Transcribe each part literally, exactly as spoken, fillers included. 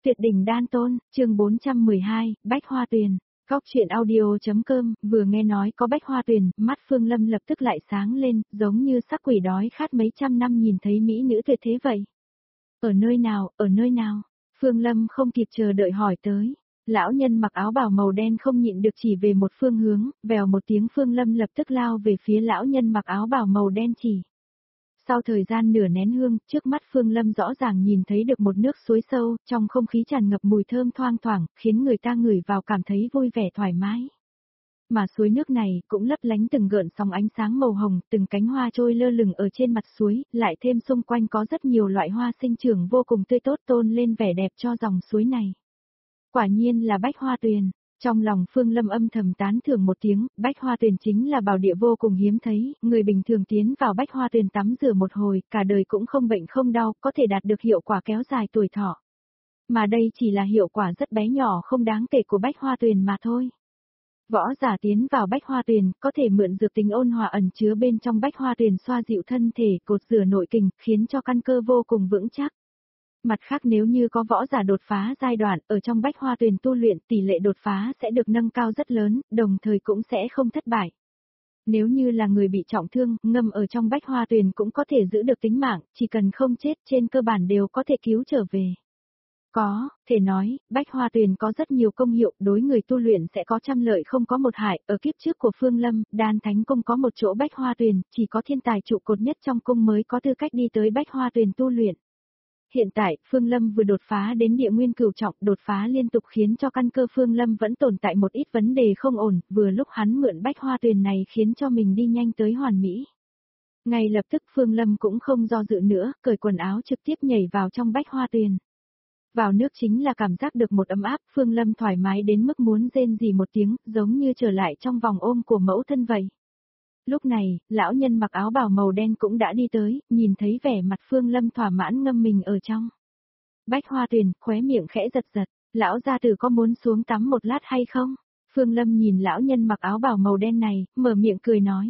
Tuyệt đỉnh đan tôn, chương bốn trăm mười hai, Bách Hoa Tuyền. Góc truyện audio.com, vừa nghe nói có Bách Hoa Tuyền, mắt Phương Lâm lập tức lại sáng lên, giống như sắc quỷ đói khát mấy trăm năm nhìn thấy mỹ nữ tuyệt thế vậy. Ở nơi nào, ở nơi nào? Phương Lâm không kịp chờ đợi hỏi tới. Lão nhân mặc áo bào màu đen không nhịn được chỉ về một phương hướng, vèo một tiếng Phương Lâm lập tức lao về phía lão nhân mặc áo bào màu đen chỉ. Sau thời gian nửa nén hương, trước mắt Phương Lâm rõ ràng nhìn thấy được một nước suối sâu, trong không khí tràn ngập mùi thơm thoang thoảng, khiến người ta ngửi vào cảm thấy vui vẻ thoải mái. Mà suối nước này cũng lấp lánh từng gợn sóng ánh sáng màu hồng, từng cánh hoa trôi lơ lửng ở trên mặt suối, lại thêm xung quanh có rất nhiều loại hoa sinh trưởng vô cùng tươi tốt tôn lên vẻ đẹp cho dòng suối này. Quả nhiên là Bách Hoa Tuyền. Trong lòng Phương Lâm âm thầm tán thưởng một tiếng, Bách Hoa Tuyền chính là bảo địa vô cùng hiếm thấy, người bình thường tiến vào Bách Hoa Tuyền tắm rửa một hồi, cả đời cũng không bệnh không đau, có thể đạt được hiệu quả kéo dài tuổi thọ. Mà đây chỉ là hiệu quả rất bé nhỏ không đáng kể của Bách Hoa Tuyền mà thôi. Võ giả tiến vào Bách Hoa Tuyền, có thể mượn dược tính ôn hòa ẩn chứa bên trong Bách Hoa Tuyền xoa dịu thân thể, cột rửa nội kình, khiến cho căn cơ vô cùng vững chắc. Mặt khác nếu như có võ giả đột phá giai đoạn ở trong Bách Hoa Tuyền tu luyện, tỷ lệ đột phá sẽ được nâng cao rất lớn, đồng thời cũng sẽ không thất bại. Nếu như là người bị trọng thương, ngâm ở trong Bách Hoa Tuyền cũng có thể giữ được tính mạng, chỉ cần không chết trên cơ bản đều có thể cứu trở về. Có, thể nói, Bách Hoa Tuyền có rất nhiều công hiệu, đối người tu luyện sẽ có trăm lợi không có một hại, ở kiếp trước của Phương Lâm, Đan Thánh Cung có một chỗ Bách Hoa Tuyền, chỉ có thiên tài trụ cột nhất trong cung mới có tư cách đi tới Bách Hoa Tuyền tu luyện. Hiện tại, Phương Lâm vừa đột phá đến địa nguyên cửu trọng, đột phá liên tục khiến cho căn cơ Phương Lâm vẫn tồn tại một ít vấn đề không ổn, vừa lúc hắn mượn Bách Hoa Tuyền này khiến cho mình đi nhanh tới hoàn mỹ. Ngay lập tức Phương Lâm cũng không do dự nữa, cởi quần áo trực tiếp nhảy vào trong Bách Hoa Tuyền. Vào nước chính là cảm giác được một ấm áp, Phương Lâm thoải mái đến mức muốn rên rỉ một tiếng, giống như trở lại trong vòng ôm của mẫu thân vậy. Lúc này, lão nhân mặc áo bào màu đen cũng đã đi tới, nhìn thấy vẻ mặt Phương Lâm thỏa mãn ngâm mình ở trong Bách Hoa Tuyền, khóe miệng khẽ giật giật, lão gia tử có muốn xuống tắm một lát hay không? Phương Lâm nhìn lão nhân mặc áo bào màu đen này, mở miệng cười nói.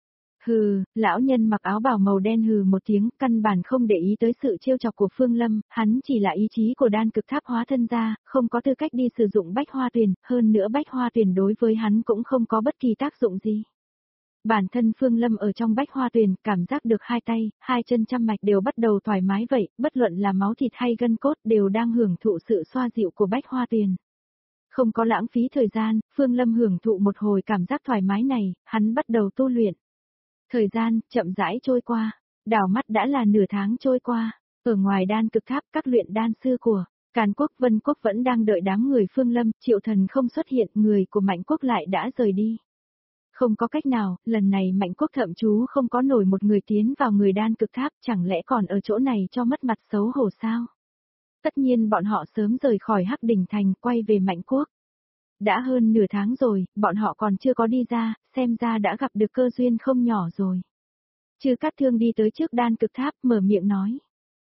Hừ, lão nhân mặc áo bào màu đen hừ một tiếng, căn bản không để ý tới sự trêu chọc của Phương Lâm, hắn chỉ là ý chí của đan cực tháp hóa thân ra, không có tư cách đi sử dụng Bách Hoa Tuyền, hơn nữa Bách Hoa Tuyền đối với hắn cũng không có bất kỳ tác dụng gì. Bản thân Phương Lâm ở trong Bách Hoa Tuyền, cảm giác được hai tay, hai chân trăm mạch đều bắt đầu thoải mái vậy, bất luận là máu thịt hay gân cốt đều đang hưởng thụ sự xoa dịu của Bách Hoa Tuyền. Không có lãng phí thời gian, Phương Lâm hưởng thụ một hồi cảm giác thoải mái này, hắn bắt đầu tu luyện. Thời gian, chậm rãi trôi qua, đảo mắt đã là nửa tháng trôi qua, ở ngoài đan cực tháp các luyện đan sư của Càn Quốc Vân Quốc vẫn đang đợi đám người Phương Lâm, Triệu Thần không xuất hiện, người của Mạnh Quốc lại đã rời đi. Không có cách nào, lần này Mạnh Quốc thậm chú không có nổi một người tiến vào người đan cực tháp, chẳng lẽ còn ở chỗ này cho mất mặt xấu hổ sao? Tất nhiên bọn họ sớm rời khỏi Hắc Đỉnh Thành, quay về Mạnh Quốc. Đã hơn nửa tháng rồi, bọn họ còn chưa có đi ra, xem ra đã gặp được cơ duyên không nhỏ rồi. Chư Cát Thương đi tới trước đan cực tháp, mở miệng nói.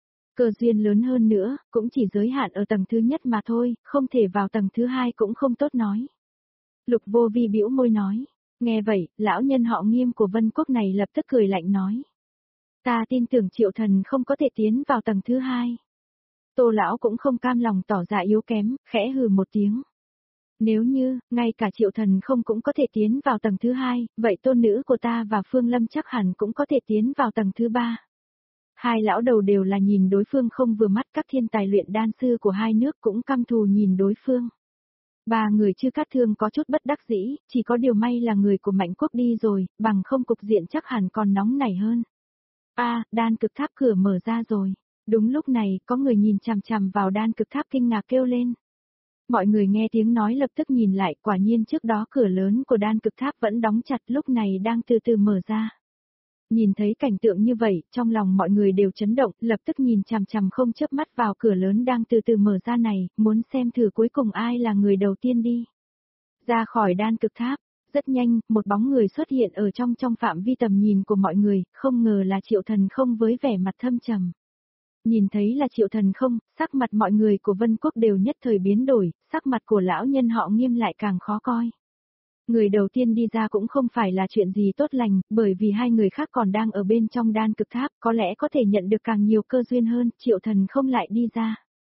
Cơ duyên lớn hơn nữa, cũng chỉ giới hạn ở tầng thứ nhất mà thôi, không thể vào tầng thứ hai cũng không tốt nói. Lục Vô Vi bĩu môi nói. Nghe vậy, lão nhân họ Nghiêm của Vân Quốc này lập tức cười lạnh nói. Ta tin tưởng Triệu Thần không có thể tiến vào tầng thứ hai. Tô lão cũng không cam lòng tỏ ra yếu kém, khẽ hừ một tiếng. Nếu như, ngay cả Triệu Thần không cũng có thể tiến vào tầng thứ hai, vậy tôn nữ của ta và Phương Lâm chắc hẳn cũng có thể tiến vào tầng thứ ba. Hai lão đầu đều là nhìn đối phương không vừa mắt, các thiên tài luyện đan sư của hai nước cũng căm thù nhìn đối phương. Ba người Chư Cát Thương có chút bất đắc dĩ, chỉ có điều may là người của Mạnh Quốc đi rồi, bằng không cục diện chắc hẳn còn nóng nảy hơn. A, à, đan cực tháp cửa mở ra rồi. Đúng lúc này, có người nhìn chằm chằm vào đan cực tháp kinh ngạc kêu lên. Mọi người nghe tiếng nói lập tức nhìn lại, quả nhiên trước đó cửa lớn của đan cực tháp vẫn đóng chặt, lúc này đang từ từ mở ra. Nhìn thấy cảnh tượng như vậy, trong lòng mọi người đều chấn động, lập tức nhìn chằm chằm không chớp mắt vào cửa lớn đang từ từ mở ra này, muốn xem thử cuối cùng ai là người đầu tiên đi. Ra khỏi đan cực tháp, rất nhanh, một bóng người xuất hiện ở trong trong phạm vi tầm nhìn của mọi người, không ngờ là Triệu Thần không với vẻ mặt thâm trầm. Nhìn thấy là Triệu Thần không, sắc mặt mọi người của Vân Quốc đều nhất thời biến đổi, sắc mặt của lão nhân họ Nghiêm lại càng khó coi. Người đầu tiên đi ra cũng không phải là chuyện gì tốt lành, bởi vì hai người khác còn đang ở bên trong đan cực tháp, có lẽ có thể nhận được càng nhiều cơ duyên hơn, Triệu Thần không lại đi ra.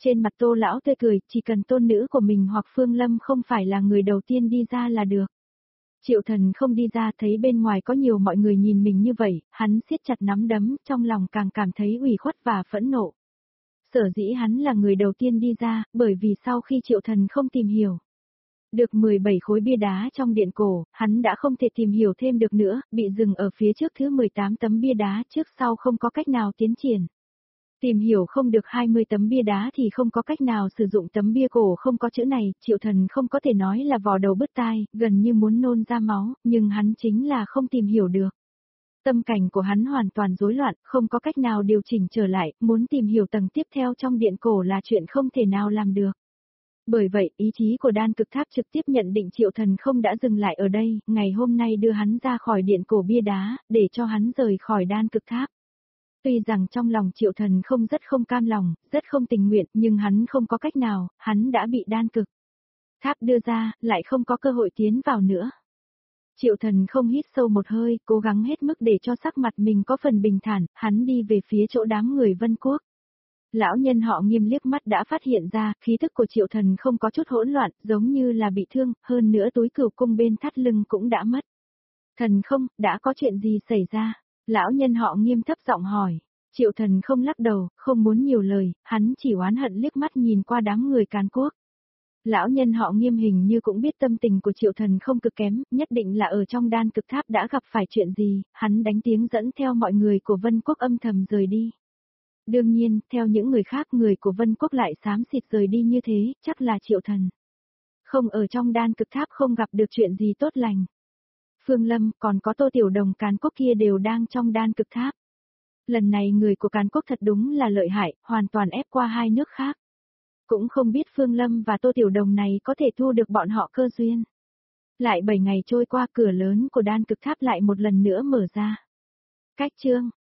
Trên mặt Tô lão tươi cười, chỉ cần tôn nữ của mình hoặc Phương Lâm không phải là người đầu tiên đi ra là được. Triệu Thần không đi ra, thấy bên ngoài có nhiều mọi người nhìn mình như vậy, hắn siết chặt nắm đấm, trong lòng càng cảm thấy ủy khuất và phẫn nộ. Sở dĩ hắn là người đầu tiên đi ra, bởi vì sau khi Triệu Thần không tìm hiểu được mười bảy khối bia đá trong điện cổ, hắn đã không thể tìm hiểu thêm được nữa, bị dừng ở phía trước thứ mười tám tấm bia đá, trước sau không có cách nào tiến triển. Tìm hiểu không được hai mươi tấm bia đá thì không có cách nào sử dụng tấm bia cổ không có chữ này, Triệu Thần không có thể nói là vò đầu bứt tai, gần như muốn nôn ra máu, nhưng hắn chính là không tìm hiểu được. Tâm cảnh của hắn hoàn toàn rối loạn, không có cách nào điều chỉnh trở lại, muốn tìm hiểu tầng tiếp theo trong điện cổ là chuyện không thể nào làm được. Bởi vậy, ý chí của đan cực tháp trực tiếp nhận định Triệu Thần không đã dừng lại ở đây, ngày hôm nay đưa hắn ra khỏi điện cổ bia đá, để cho hắn rời khỏi đan cực tháp. Tuy rằng trong lòng Triệu Thần không rất không cam lòng, rất không tình nguyện, nhưng hắn không có cách nào, hắn đã bị đan cực tháp đưa ra, lại không có cơ hội tiến vào nữa. Triệu Thần không hít sâu một hơi, cố gắng hết mức để cho sắc mặt mình có phần bình thản, hắn đi về phía chỗ đám người Vân Quốc. Lão nhân họ Nghiêm liếc mắt đã phát hiện ra, khí thức của Triệu Thần không có chút hỗn loạn, giống như là bị thương, hơn nữa túi cửu cung bên thắt lưng cũng đã mất. Thần không, đã có chuyện gì xảy ra? Lão nhân họ Nghiêm thấp giọng hỏi. Triệu Thần không lắc đầu, không muốn nhiều lời, hắn chỉ oán hận liếc mắt nhìn qua đám người Càn Quốc. Lão nhân họ Nghiêm hình như cũng biết tâm tình của Triệu Thần không cực kém, nhất định là ở trong đan cực tháp đã gặp phải chuyện gì, hắn đánh tiếng dẫn theo mọi người của Vân Quốc âm thầm rời đi. Đương nhiên, theo những người khác, người của Vân Quốc lại xám xịt rời đi như thế, chắc là Triệu Thần không ở trong đan cực tháp không gặp được chuyện gì tốt lành. Phương Lâm, còn có Tô Tiểu Đồng Càn Quốc kia đều đang trong đan cực tháp. Lần này người của Càn Quốc thật đúng là lợi hại, hoàn toàn ép qua hai nước khác. Cũng không biết Phương Lâm và Tô Tiểu Đồng này có thể thu được bọn họ cơ duyên. Lại bảy ngày trôi qua, cửa lớn của đan cực tháp lại một lần nữa mở ra. Cách chương